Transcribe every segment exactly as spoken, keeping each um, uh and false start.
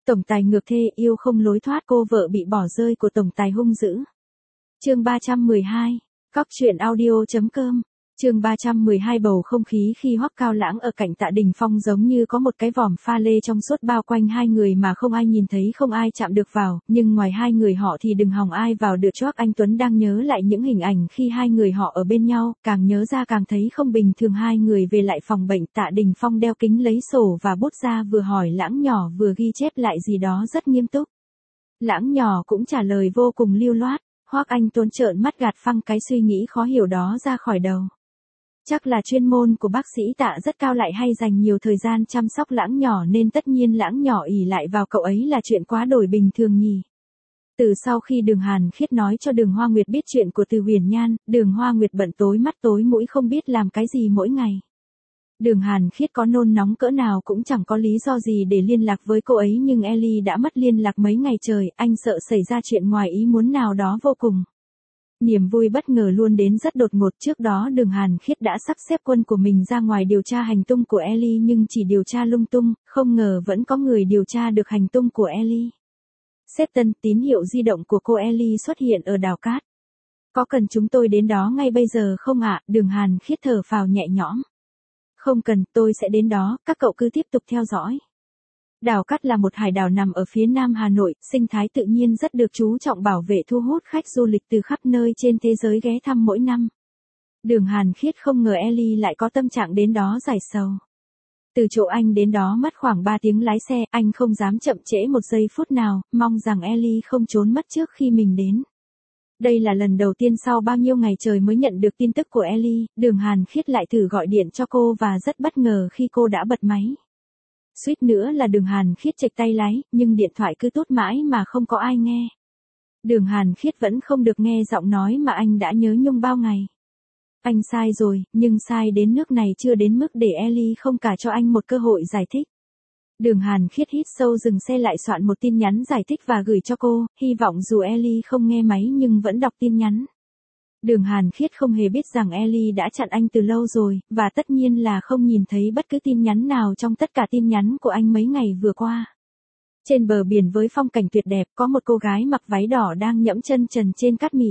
Tổng tài ngược thê yêu không lối thoát, cô vợ bị bỏ rơi của tổng tài hung dữ. Chương ba trăm mười hai, Cóc truyện audio chấm com. Chương ba trăm mười hai. Bầu không khí khi Hoắc Cao Lãng ở cạnh Tạ Đình Phong giống như có một cái vòm pha lê trong suốt bao quanh hai người mà không ai nhìn thấy, không ai chạm được vào, nhưng ngoài hai người họ thì đừng hòng ai vào được. Choác Anh Tuấn đang nhớ lại những hình ảnh khi hai người họ ở bên nhau, càng nhớ ra càng thấy không bình thường. Hai người về lại phòng bệnh, Tạ Đình Phong đeo kính lấy sổ và bút ra, vừa hỏi Lãng nhỏ vừa ghi chép lại gì đó rất nghiêm túc. Lãng nhỏ cũng trả lời vô cùng lưu loát. Hoắc Anh Tuấn trợn mắt gạt phăng cái suy nghĩ khó hiểu đó ra khỏi đầu. Chắc là chuyên môn của bác sĩ Tạ rất cao, lại hay dành nhiều thời gian chăm sóc Lãng nhỏ, nên tất nhiên Lãng nhỏ ỷ lại vào cậu ấy là chuyện quá đổi bình thường nhỉ. Từ sau khi Đường Hàn Khiết nói cho Đường Hoa Nguyệt biết chuyện của Từ Huyền Nhan, Đường Hoa Nguyệt bận tối mắt tối mũi không biết làm cái gì mỗi ngày. Đường Hàn Khiết có nôn nóng cỡ nào cũng chẳng có lý do gì để liên lạc với cô ấy, nhưng Ellie đã mất liên lạc mấy ngày trời, anh sợ xảy ra chuyện ngoài ý muốn nào đó vô cùng. Niềm vui bất ngờ luôn đến rất đột ngột. Trước đó Đường Hàn Khiết đã sắp xếp quân của mình ra ngoài điều tra hành tung của Ellie, nhưng chỉ điều tra lung tung, không ngờ vẫn có người điều tra được hành tung của Ellie. Sếp Tân, tín hiệu di động của cô Ellie xuất hiện ở đảo cát. Có cần chúng tôi đến đó ngay bây giờ không ạ? Đường Hàn Khiết thở phào nhẹ nhõm. Không cần, tôi sẽ đến đó, các cậu cứ tiếp tục theo dõi. Đảo Cát là một hải đảo nằm ở phía nam Hà Nội, sinh thái tự nhiên rất được chú trọng bảo vệ, thu hút khách du lịch từ khắp nơi trên thế giới ghé thăm mỗi năm. Đường Hàn Khiết không ngờ Ellie lại có tâm trạng đến đó giải sầu. Từ chỗ anh đến đó mất khoảng ba tiếng lái xe, anh không dám chậm trễ một giây phút nào, mong rằng Ellie không trốn mất trước khi mình đến. Đây là lần đầu tiên sau bao nhiêu ngày trời mới nhận được tin tức của Ellie, Đường Hàn Khiết lại thử gọi điện cho cô và rất bất ngờ khi cô đã bật máy. Suýt nữa là Đường Hàn Khiết chệch tay lái, nhưng điện thoại cứ tút mãi mà không có ai nghe. Đường Hàn Khiết vẫn không được nghe giọng nói mà anh đã nhớ nhung bao ngày. Anh sai rồi, nhưng sai đến nước này chưa đến mức để Ellie không cả cho anh một cơ hội giải thích. Đường Hàn Khiết hít sâu, dừng xe lại, soạn một tin nhắn giải thích và gửi cho cô, hy vọng dù Ellie không nghe máy nhưng vẫn đọc tin nhắn. Đường Hàn Khiết không hề biết rằng Ellie đã chặn anh từ lâu rồi, và tất nhiên là không nhìn thấy bất cứ tin nhắn nào trong tất cả tin nhắn của anh mấy ngày vừa qua. Trên bờ biển với phong cảnh tuyệt đẹp, có một cô gái mặc váy đỏ đang nhẫm chân trần trên cát mịn.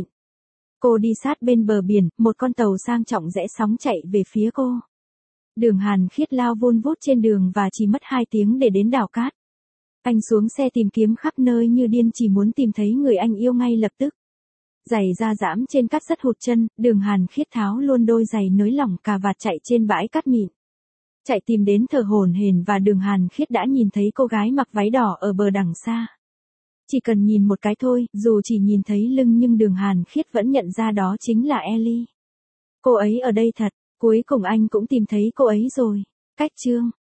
Cô đi sát bên bờ biển, một con tàu sang trọng rẽ sóng chạy về phía cô. Đường Hàn Khiết lao vun vút trên đường và chỉ mất hai tiếng để đến đảo cát. Anh xuống xe tìm kiếm khắp nơi như điên, chỉ muốn tìm thấy người anh yêu ngay lập tức. Giày da dãm trên cát rất hụt chân, Đường Hàn Khiết tháo luôn đôi giày nới lỏng cà vạt chạy trên bãi cát mịn. Chạy tìm đến thở hổn hển và Đường Hàn Khiết đã nhìn thấy cô gái mặc váy đỏ ở bờ đằng xa. Chỉ cần nhìn một cái thôi, dù chỉ nhìn thấy lưng nhưng Đường Hàn Khiết vẫn nhận ra đó chính là Ellie. Cô ấy ở đây thật, cuối cùng anh cũng tìm thấy cô ấy rồi. Cách chương